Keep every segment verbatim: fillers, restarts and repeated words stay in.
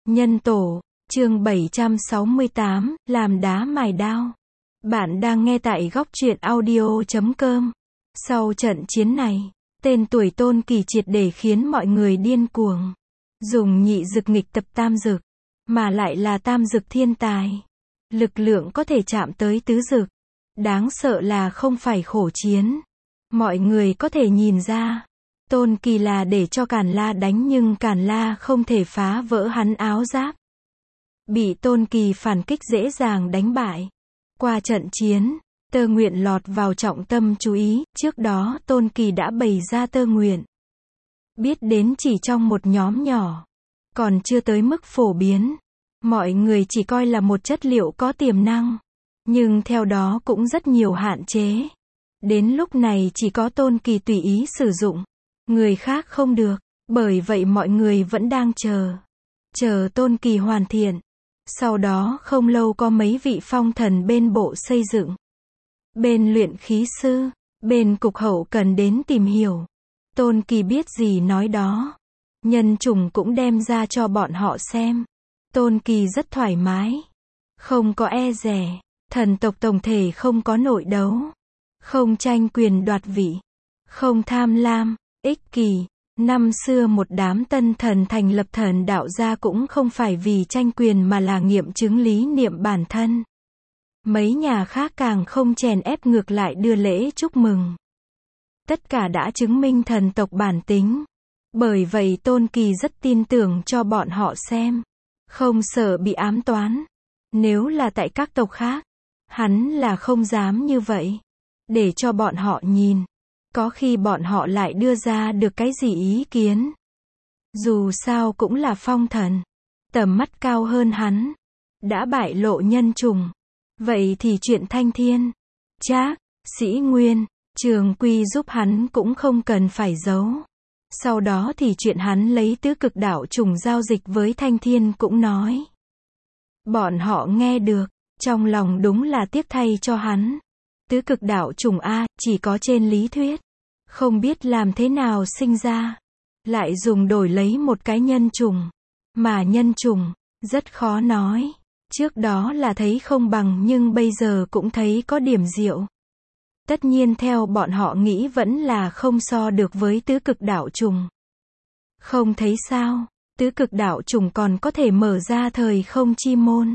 Nhân tổ, chương bảy trăm sáu mươi tám, làm đá mài đao. Bạn đang nghe tại góc truyện audio chấm com. Sau trận chiến này, tên tuổi Tôn Kỳ triệt để khiến mọi người điên cuồng. Dùng nhị dực nghịch tập tam dực, mà lại là tam dực thiên tài. Lực lượng có thể chạm tới tứ dực. Đáng sợ là không phải khổ chiến. Mọi người có thể nhìn ra, Tôn Kỳ là để cho Càn La đánh nhưng Càn La không thể phá vỡ hắn áo giáp. Bị Tôn Kỳ phản kích dễ dàng đánh bại. Qua trận chiến, Tơ Nguyện lọt vào trọng tâm chú ý, trước đó Tôn Kỳ đã bày ra Tơ Nguyện. Biết đến chỉ trong một nhóm nhỏ, còn chưa tới mức phổ biến. Mọi người chỉ coi là một chất liệu có tiềm năng, nhưng theo đó cũng rất nhiều hạn chế. Đến lúc này chỉ có Tôn Kỳ tùy ý sử dụng, người khác không được, bởi vậy mọi người vẫn đang chờ. Chờ Tôn Kỳ hoàn thiện. Sau đó không lâu có mấy vị phong thần bên bộ xây dựng, bên luyện khí sư, bên cục hậu cần đến tìm hiểu. Tôn Kỳ biết gì nói đó. Nhân chủng cũng đem ra cho bọn họ xem. Tôn Kỳ rất thoải mái, không có e dè. Thần tộc tổng thể không có nội đấu, không tranh quyền đoạt vị, không tham lam, ích kỷ. Năm xưa một đám tân thần thành lập thần đạo gia cũng không phải vì tranh quyền mà là nghiệm chứng lý niệm bản thân. Mấy nhà khác càng không chèn ép, ngược lại đưa lễ chúc mừng. Tất cả đã chứng minh thần tộc bản tính. Bởi vậy Tôn Kỳ rất tin tưởng cho bọn họ xem, không sợ bị ám toán. Nếu là tại các tộc khác, hắn là không dám như vậy. Để cho bọn họ nhìn, có khi bọn họ lại đưa ra được cái gì ý kiến. Dù sao cũng là phong thần, tầm mắt cao hơn hắn, đã bại lộ nhân chủng. Vậy thì chuyện Thanh Thiên, Trác, Sĩ Nguyên, Trường Quy giúp hắn cũng không cần phải giấu. Sau đó thì chuyện hắn lấy tứ cực đạo trùng giao dịch với Thanh Thiên cũng nói. Bọn họ nghe được, trong lòng đúng là tiếc thay cho hắn. Tứ cực đạo trùng A, chỉ có trên lý thuyết, không biết làm thế nào sinh ra, lại dùng đổi lấy một cái nhân trùng. Mà nhân trùng, rất khó nói. Trước đó là thấy không bằng nhưng bây giờ cũng thấy có điểm diệu. Tất nhiên theo bọn họ nghĩ vẫn là không so được với tứ cực đạo trùng. Không thấy sao, tứ cực đạo trùng còn có thể mở ra thời không chi môn,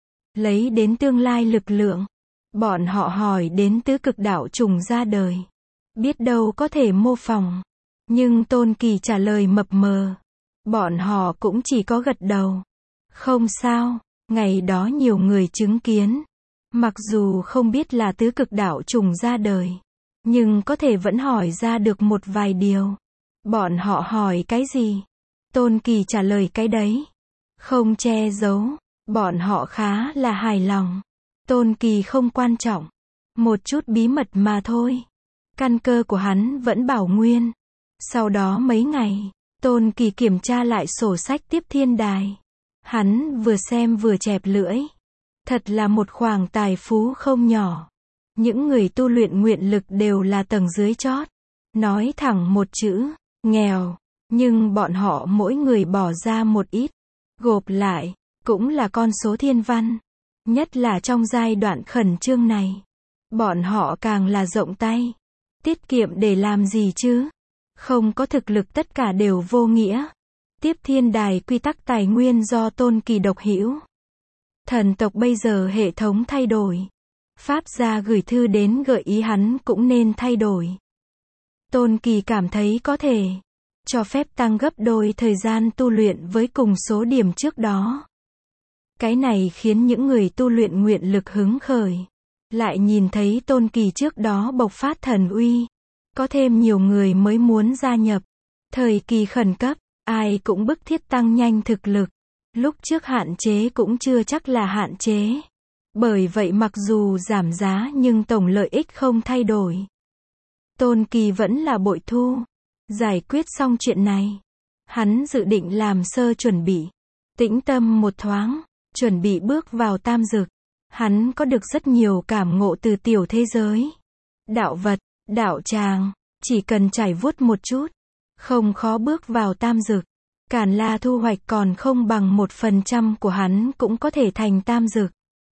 lấy đến tương lai lực lượng. Bọn họ hỏi đến tứ cực đạo trùng ra đời, biết đâu có thể mô phỏng. Nhưng Tôn Kỳ trả lời mập mờ. Bọn họ cũng chỉ có gật đầu. Không sao, ngày đó nhiều người chứng kiến. Mặc dù không biết là tứ cực đạo trùng ra đời, nhưng có thể vẫn hỏi ra được một vài điều. Bọn họ hỏi cái gì? Tôn Kỳ trả lời cái đấy. Không che giấu. Bọn họ khá là hài lòng. Tôn Kỳ không quan trọng. Một chút bí mật mà thôi. Căn cơ của hắn vẫn bảo nguyên. Sau đó mấy ngày, Tôn Kỳ kiểm tra lại sổ sách tiếp thiên đài. Hắn vừa xem vừa chẹp lưỡi. Thật là một khoản tài phú không nhỏ. Những người tu luyện nguyện lực đều là tầng dưới chót. Nói thẳng một chữ, nghèo. Nhưng bọn họ mỗi người bỏ ra một ít. Gộp lại, cũng là con số thiên văn. Nhất là trong giai đoạn khẩn trương này. Bọn họ càng là rộng tay. Tiết kiệm để làm gì chứ? Không có thực lực tất cả đều vô nghĩa. Tiếp thiên đài quy tắc tài nguyên do Tôn Kỳ độc hữu. Thần tộc bây giờ hệ thống thay đổi. Pháp gia gửi thư đến gợi ý hắn cũng nên thay đổi. Tôn Kỳ cảm thấy có thể cho phép tăng gấp đôi thời gian tu luyện với cùng số điểm trước đó. Cái này khiến những người tu luyện nguyện lực hứng khởi. Lại nhìn thấy Tôn Kỳ trước đó bộc phát thần uy. Có thêm nhiều người mới muốn gia nhập. Thời kỳ khẩn cấp, ai cũng bức thiết tăng nhanh thực lực. Lúc trước hạn chế cũng chưa chắc là hạn chế. Bởi vậy mặc dù giảm giá nhưng tổng lợi ích không thay đổi. Tôn Kỳ vẫn là bội thu. Giải quyết xong chuyện này, hắn dự định làm sơ chuẩn bị. Tĩnh tâm một thoáng, chuẩn bị bước vào tam dực. Hắn có được rất nhiều cảm ngộ từ tiểu thế giới. Đạo vật, đạo tràng, chỉ cần trải vuốt một chút, không khó bước vào tam dực. Càn La thu hoạch còn không bằng một phần trăm của hắn cũng có thể thành tam dực.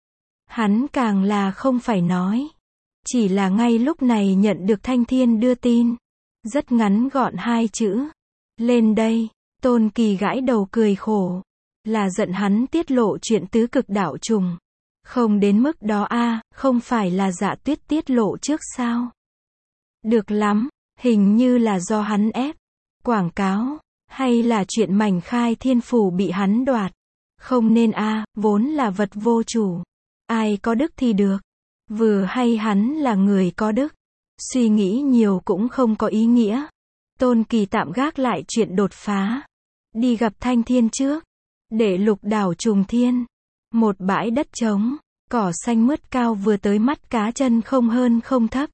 Hắn càng là không phải nói. Chỉ là ngay lúc này nhận được Thanh Thiên đưa tin. Rất ngắn gọn hai chữ. Lên đây, Tôn Kỳ gãi đầu cười khổ. Là giận hắn tiết lộ chuyện tứ cực đạo trùng. Không đến mức đó a, không phải là Dạ Tuyết tiết lộ trước sao? Được lắm, hình như là do hắn ép. Quảng cáo, hay là chuyện mảnh khai thiên phủ bị hắn đoạt. Không nên a, vốn là vật vô chủ. Ai có đức thì được. Vừa hay hắn là người có đức. Suy nghĩ nhiều cũng không có ý nghĩa. Tôn Kỳ tạm gác lại chuyện đột phá. Đi gặp Thanh Thiên trước. Để lục đảo trùng thiên. Một bãi đất trống. Cỏ xanh mướt cao vừa tới mắt cá chân không hơn không thấp.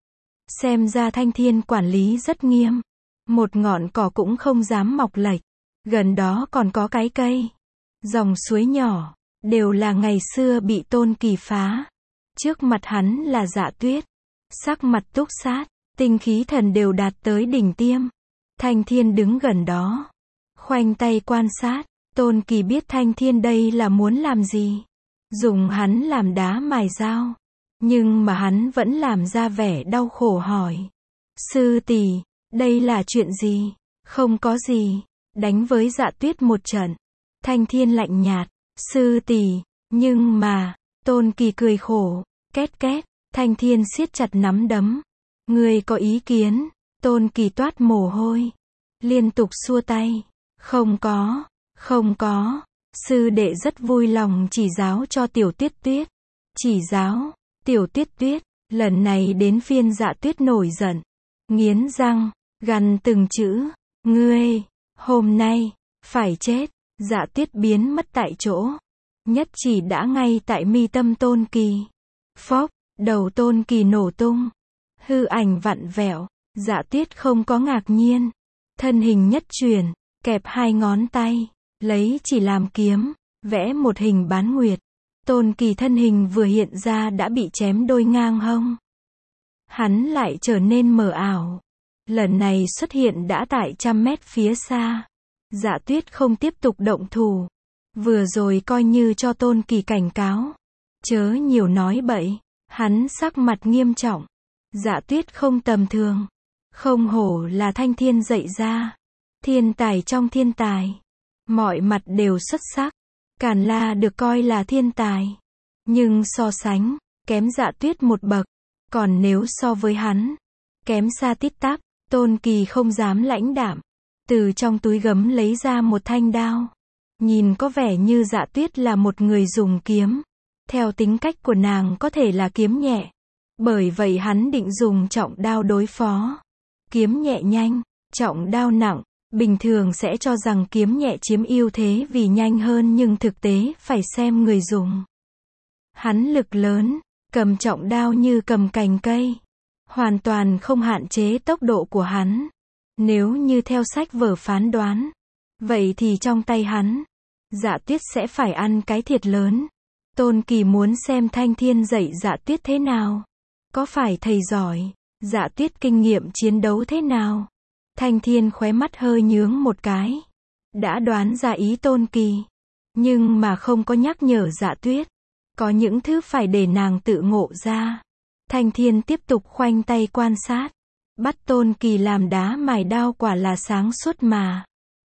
Xem ra Thanh Thiên quản lý rất nghiêm. Một ngọn cỏ cũng không dám mọc lệch. Gần đó còn có cái cây. Dòng suối nhỏ. Đều là ngày xưa bị Tôn Kỳ phá. Trước mặt hắn là Dạ Tuyết. Sắc mặt túc sát. Tinh khí thần đều đạt tới đỉnh tiêm. Thanh Thiên đứng gần đó. Khoanh tay quan sát. Tôn Kỳ biết Thanh Thiên đây là muốn làm gì. Dùng hắn làm đá mài dao. Nhưng mà hắn vẫn làm ra vẻ đau khổ hỏi. Sư tỷ, đây là chuyện gì? Không có gì. Đánh với Dạ Tuyết một trận. Thanh Thiên lạnh nhạt. Sư tỷ, nhưng mà, Tôn Kỳ cười khổ. Két két, Thanh Thiên siết chặt nắm đấm. Ngươi có ý kiến? Tôn Kỳ toát mồ hôi. Liên tục xua tay. Không có, không có. Sư đệ rất vui lòng chỉ giáo cho Tiểu Tuyết Tuyết. Chỉ giáo, Tiểu Tuyết Tuyết, lần này đến phiên Dạ Tuyết nổi giận. Nghiến răng, gằn từng chữ. Ngươi, hôm nay, phải chết. Dạ Tuyết biến mất tại chỗ. Nhất chỉ đã ngay tại mi tâm Tôn Kỳ. Phốc, đầu Tôn Kỳ nổ tung. Hư ảnh vặn vẹo. Dạ Tuyết không có ngạc nhiên. Thân hình nhất chuyển, kẹp hai ngón tay. Lấy chỉ làm kiếm. Vẽ một hình bán nguyệt. Tôn Kỳ thân hình vừa hiện ra đã bị chém đôi ngang hông. Hắn lại trở nên mờ ảo. Lần này xuất hiện đã tại trăm mét phía xa. Dạ Tuyết không tiếp tục động thủ. Vừa rồi coi như cho Tôn Kỳ cảnh cáo. Chớ nhiều nói bậy. Hắn sắc mặt nghiêm trọng. Dạ Tuyết không tầm thường. Không hổ là Thanh Thiên dạy ra. Thiên tài trong thiên tài. Mọi mặt đều xuất sắc. Càn La được coi là thiên tài. Nhưng so sánh, kém Dạ Tuyết một bậc. Còn nếu so với hắn, kém xa tít tắp. Tôn Kỳ không dám lãnh đạm. Từ trong túi gấm lấy ra một thanh đao. Nhìn có vẻ như Dạ Tuyết là một người dùng kiếm. Theo tính cách của nàng có thể là kiếm nhẹ. Bởi vậy hắn định dùng trọng đao đối phó. Kiếm nhẹ nhanh, trọng đao nặng. Bình thường sẽ cho rằng kiếm nhẹ chiếm ưu thế vì nhanh hơn nhưng thực tế phải xem người dùng. Hắn lực lớn, cầm trọng đao như cầm cành cây. Hoàn toàn không hạn chế tốc độ của hắn. Nếu như theo sách vở phán đoán. Vậy thì trong tay hắn, Dạ Tuyết sẽ phải ăn cái thiệt lớn. Tôn Kỳ muốn xem Thanh Thiên dạy Dạ Tuyết thế nào. Có phải thầy giỏi, Dạ Tuyết kinh nghiệm chiến đấu thế nào? Thanh Thiên khóe mắt hơi nhướng một cái. Đã đoán ra ý Tôn Kỳ. Nhưng mà không có nhắc nhở Dạ Tuyết. Có những thứ phải để nàng tự ngộ ra. Thanh Thiên tiếp tục khoanh tay quan sát. Bắt Tôn Kỳ làm đá mài đao quả là sáng suốt mà.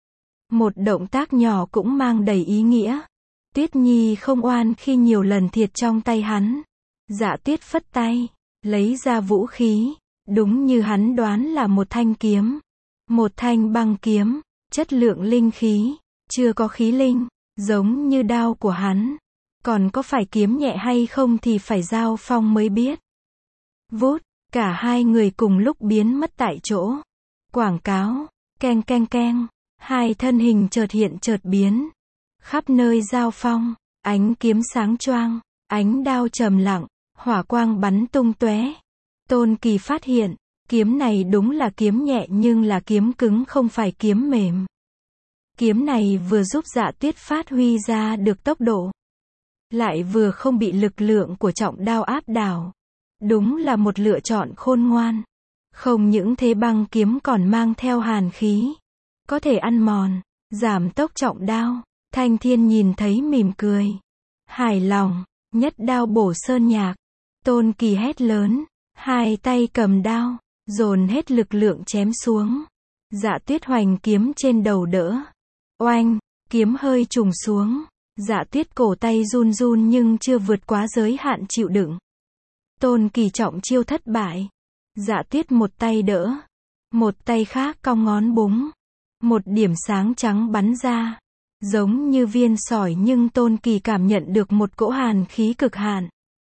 Một động tác nhỏ cũng mang đầy ý nghĩa. Tuyết Nhi không oan khi nhiều lần thiệt trong tay hắn. Dạ Tuyết phất tay, lấy ra vũ khí. Đúng như hắn đoán là một thanh kiếm. Một thanh băng kiếm, chất lượng linh khí. Chưa có khí linh, giống như đao của hắn. Còn có phải kiếm nhẹ hay không thì phải giao phong mới biết. Vút, cả hai người cùng lúc biến mất tại chỗ. Quảng cáo, keng keng keng. Hai thân hình chợt hiện chợt biến. Khắp nơi giao phong, ánh kiếm sáng choang, ánh đao trầm lặng, hỏa quang bắn tung tóe. Tôn Kỳ phát hiện, kiếm này đúng là kiếm nhẹ nhưng là kiếm cứng không phải kiếm mềm. Kiếm này vừa giúp Dạ Tuyết phát huy ra được tốc độ, lại vừa không bị lực lượng của trọng đao áp đảo. Đúng là một lựa chọn khôn ngoan. Không những thế băng kiếm còn mang theo hàn khí, có thể ăn mòn. giảm tốc trọng đao. Thanh Thiên nhìn thấy mỉm cười. Hài lòng, nhất đao bổ sơn nhạc. Tôn Kỳ hét lớn, hai tay cầm đao, dồn hết lực lượng chém xuống. Dạ Tuyết hoành kiếm trên đầu đỡ. Oanh, kiếm hơi trùng xuống. Dạ Tuyết cổ tay run run nhưng chưa vượt quá giới hạn chịu đựng. Tôn Kỳ trọng chiêu thất bại. Dạ Tuyết một tay đỡ, một tay khác cong ngón búng. Một điểm sáng trắng bắn ra, giống như viên sỏi nhưng Tôn Kỳ cảm nhận được một cỗ hàn khí cực hạn.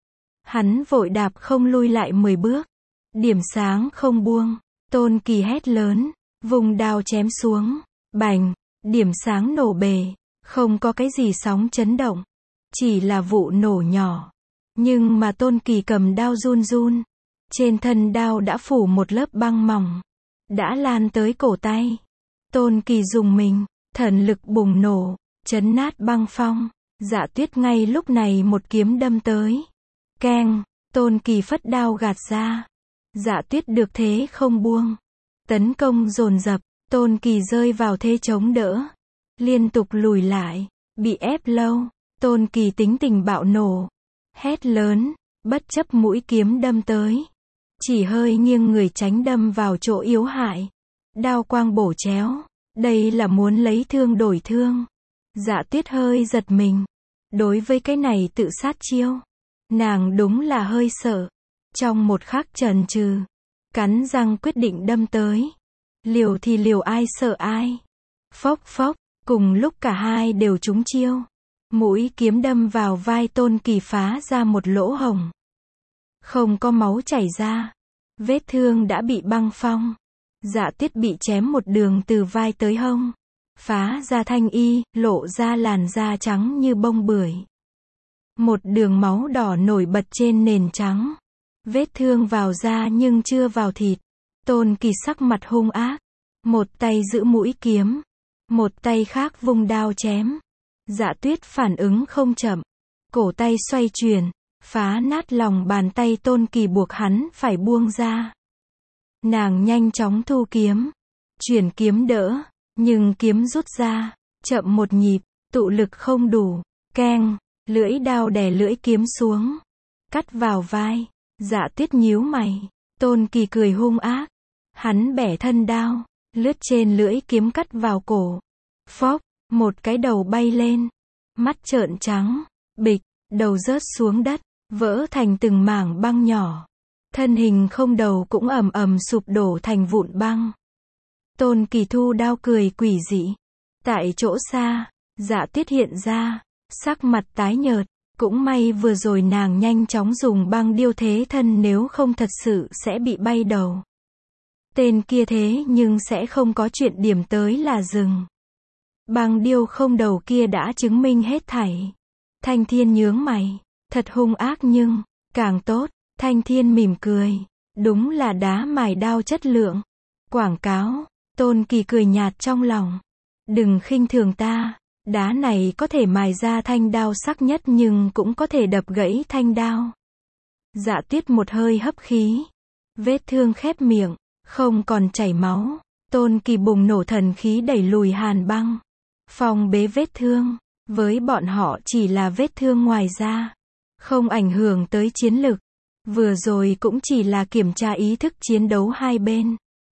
Hắn vội đạp không lui lại mười bước. Điểm sáng không buông. Tôn Kỳ hét lớn, vùng đao chém xuống. Bành, điểm sáng nổ bể. Không có cái gì sóng chấn động. Chỉ là vụ nổ nhỏ. Nhưng mà Tôn Kỳ cầm đao run run. Trên thân đao đã phủ một lớp băng mỏng. Đã lan tới cổ tay. Tôn Kỳ dùng mình, thần lực bùng nổ, chấn nát băng phong. Dạ Tuyết ngay lúc này một kiếm đâm tới. Keng, Tôn Kỳ phất đao gạt ra. Dạ Tuyết được thế không buông. Tấn công dồn dập, Tôn Kỳ rơi vào thế chống đỡ. Liên tục lùi lại, bị ép lâu. Tôn Kỳ tính tình bạo nổ. Hét lớn, bất chấp mũi kiếm đâm tới. Chỉ hơi nghiêng người tránh đâm vào chỗ yếu hại. Đao quang bổ chéo. Đây là muốn lấy thương đổi thương. Dạ Tuyết hơi giật mình. Đối với cái này tự sát chiêu, nàng đúng là hơi sợ. Trong một khắc chần chừ, cắn răng quyết định đâm tới. Liều thì liều, ai sợ ai. Phốc phốc, cùng lúc cả hai đều trúng chiêu. Mũi kiếm đâm vào vai Tôn Kỳ phá ra một lỗ hổng. Không có máu chảy ra. Vết thương đã bị băng phong. Dạ Tuyết bị chém một đường từ vai tới hông. Phá ra thanh y, lộ ra làn da trắng như bông bưởi. Một đường máu đỏ nổi bật trên nền trắng. Vết thương vào da nhưng chưa vào thịt. Tôn Kỳ sắc mặt hung ác. Một tay giữ mũi kiếm. Một tay khác vung đao chém. Dạ Tuyết phản ứng không chậm. Cổ tay xoay chuyển. Phá nát lòng bàn tay Tôn Kỳ buộc hắn phải buông ra. Nàng nhanh chóng thu kiếm. Chuyển kiếm đỡ. Nhưng kiếm rút ra. Chậm một nhịp. Tụ lực không đủ. Keng. Lưỡi đao đè lưỡi kiếm xuống. Cắt vào vai. Dạ Tuyết nhíu mày. Tôn Kỳ cười hung ác. Hắn bẻ thân đao. Lướt trên lưỡi kiếm cắt vào cổ. Phốc. Một cái đầu bay lên. Mắt trợn trắng. Bịch. Đầu rớt xuống đất. Vỡ thành từng mảng băng nhỏ. Thân hình không đầu cũng ầm ầm sụp đổ thành vụn băng. Tôn Kỳ thu đao cười quỷ dị. Tại chỗ xa, Dạ Tuyết hiện ra, sắc mặt tái nhợt. Cũng may vừa rồi nàng nhanh chóng dùng băng điêu thế thân, nếu không thật sự sẽ bị bay đầu. Tên kia thế nhưng sẽ không có chuyện điểm tới là dừng. Băng điêu không đầu kia đã chứng minh hết thảy. Thanh Thiên nhướng mày. Thật hung ác nhưng, càng tốt. Thanh Thiên mỉm cười. Đúng là đá mài đao chất lượng. Quảng cáo. Tôn Kỳ cười nhạt trong lòng. Đừng khinh thường ta. Đá này có thể mài ra thanh đao sắc nhất nhưng cũng có thể đập gãy thanh đao. Dạ Tuyết một hơi hấp khí. Vết thương khép miệng. Không còn chảy máu. Tôn Kỳ bùng nổ thần khí đẩy lùi hàn băng. Phong bế vết thương. Với bọn họ chỉ là vết thương ngoài da. Không ảnh hưởng tới chiến lực. Vừa rồi cũng chỉ là kiểm tra ý thức chiến đấu hai bên.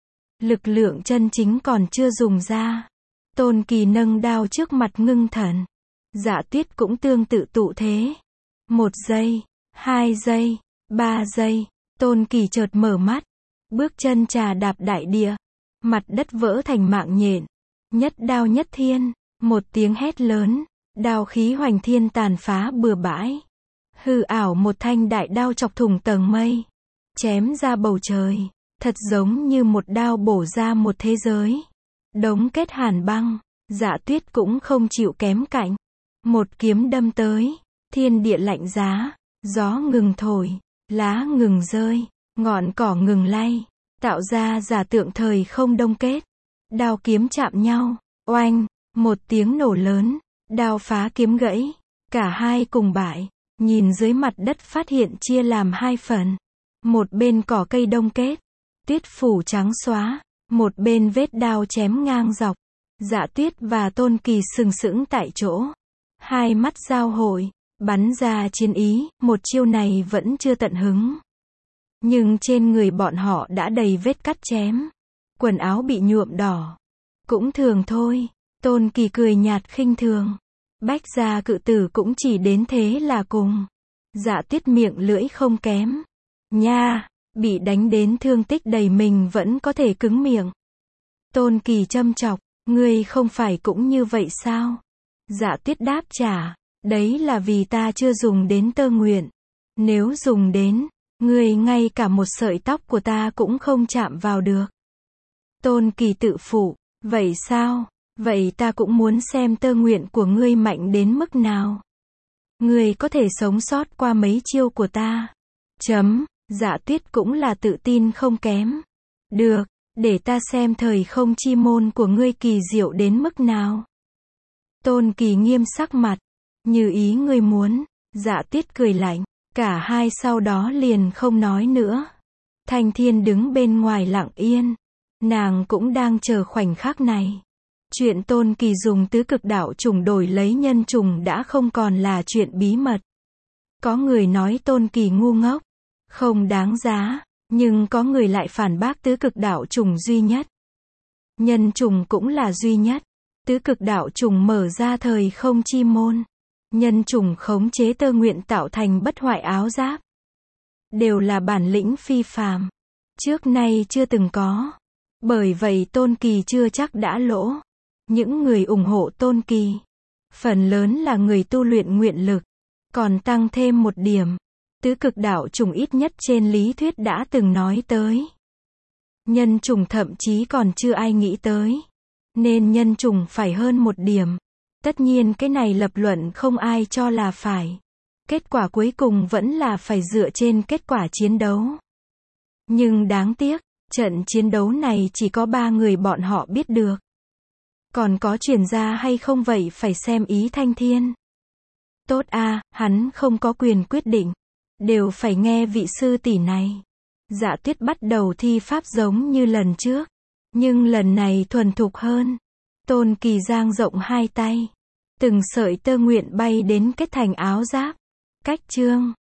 Lực lượng chân chính còn chưa dùng ra. Tôn Kỳ nâng đao trước mặt ngưng thần. Dạ Tuyết cũng tương tự tụ thế. Một giây, hai giây, ba giây. Tôn Kỳ chợt mở mắt. Bước chân trà đạp đại địa. Mặt đất vỡ thành mạng nhện. Nhất đao nhất thiên. Một tiếng hét lớn. Đao khí hoành thiên tàn phá bừa bãi. Hư ảo một thanh đại đao chọc thủng tầng mây. Chém ra bầu trời. Thật giống như một đao bổ ra một thế giới. Đống kết hàn băng. Dạ Tuyết cũng không chịu kém cạnh. Một kiếm đâm tới. Thiên địa lạnh giá. Gió ngừng thổi. Lá ngừng rơi. Ngọn cỏ ngừng lay. Tạo ra giả tượng thời không đông kết. Đao kiếm chạm nhau. Oanh. Một tiếng nổ lớn. Đao phá kiếm gãy. Cả hai cùng bại. Nhìn dưới mặt đất phát hiện chia làm hai phần. Một bên cỏ cây đông kết. Tuyết phủ trắng xóa. Một bên vết đao chém ngang dọc. Dạ Tuyết và Tôn Kỳ sừng sững tại chỗ. Hai mắt giao hội, bắn ra chiến ý, một chiêu này vẫn chưa tận hứng. Nhưng trên người bọn họ đã đầy vết cắt chém. Quần áo bị nhuộm đỏ. Cũng thường thôi. Tôn Kỳ cười nhạt khinh thường. Bách gia cự tử cũng chỉ đến thế là cùng. Dạ Tuyết miệng lưỡi không kém. Nha, bị đánh đến thương tích đầy mình vẫn có thể cứng miệng. Tôn Kỳ châm chọc, ngươi không phải cũng như vậy sao? Dạ Tuyết đáp trả, đấy là vì ta chưa dùng đến tơ nguyện. Nếu dùng đến, ngươi ngay cả một sợi tóc của ta cũng không chạm vào được. Tôn Kỳ tự phụ, vậy sao? Vậy ta cũng muốn xem tơ nguyện của ngươi mạnh đến mức nào. Ngươi có thể sống sót qua mấy chiêu của ta. Chấm, Dạ Tuyết cũng là tự tin không kém. Được, để ta xem thời không chi môn của ngươi kỳ diệu đến mức nào. Tôn Kỳ nghiêm sắc mặt, như ý ngươi muốn. Dạ Tuyết cười lạnh, cả hai sau đó liền không nói nữa. Thanh Thiên đứng bên ngoài lặng yên. Nàng cũng đang chờ khoảnh khắc này. Chuyện Tôn Kỳ dùng tứ cực đạo trùng đổi lấy nhân trùng đã không còn là chuyện bí mật. Có người nói Tôn Kỳ ngu ngốc, không đáng giá, nhưng có người lại phản bác tứ cực đạo trùng duy nhất. Nhân trùng cũng là duy nhất. Tứ cực đạo trùng mở ra thời không chi môn. Nhân trùng khống chế tơ nguyện tạo thành bất hoại áo giáp. Đều là bản lĩnh phi phàm. Trước nay chưa từng có. Bởi vậy Tôn Kỳ chưa chắc đã lỗ. Những người ủng hộ Tôn Kỳ, phần lớn là người tu luyện nguyện lực. Còn tăng thêm một điểm. Tứ cực đạo trùng ít nhất trên lý thuyết đã từng nói tới. Nhân trùng thậm chí còn chưa ai nghĩ tới. Nên nhân trùng phải hơn một điểm. Tất nhiên cái này lập luận không ai cho là phải. Kết quả cuối cùng vẫn là phải dựa trên kết quả chiến đấu. Nhưng đáng tiếc, trận chiến đấu này chỉ có ba người bọn họ biết được. Còn có truyền ra hay không vậy phải xem ý Thanh Thiên. Tốt a, hắn không có quyền quyết định. Đều phải nghe vị sư tỷ này. Dạ Tuyết bắt đầu thi pháp giống như lần trước. Nhưng lần này thuần thục hơn. Tôn Kỳ giang rộng hai tay. Từng sợi tơ nguyện bay đến kết thành áo giáp. Cách chương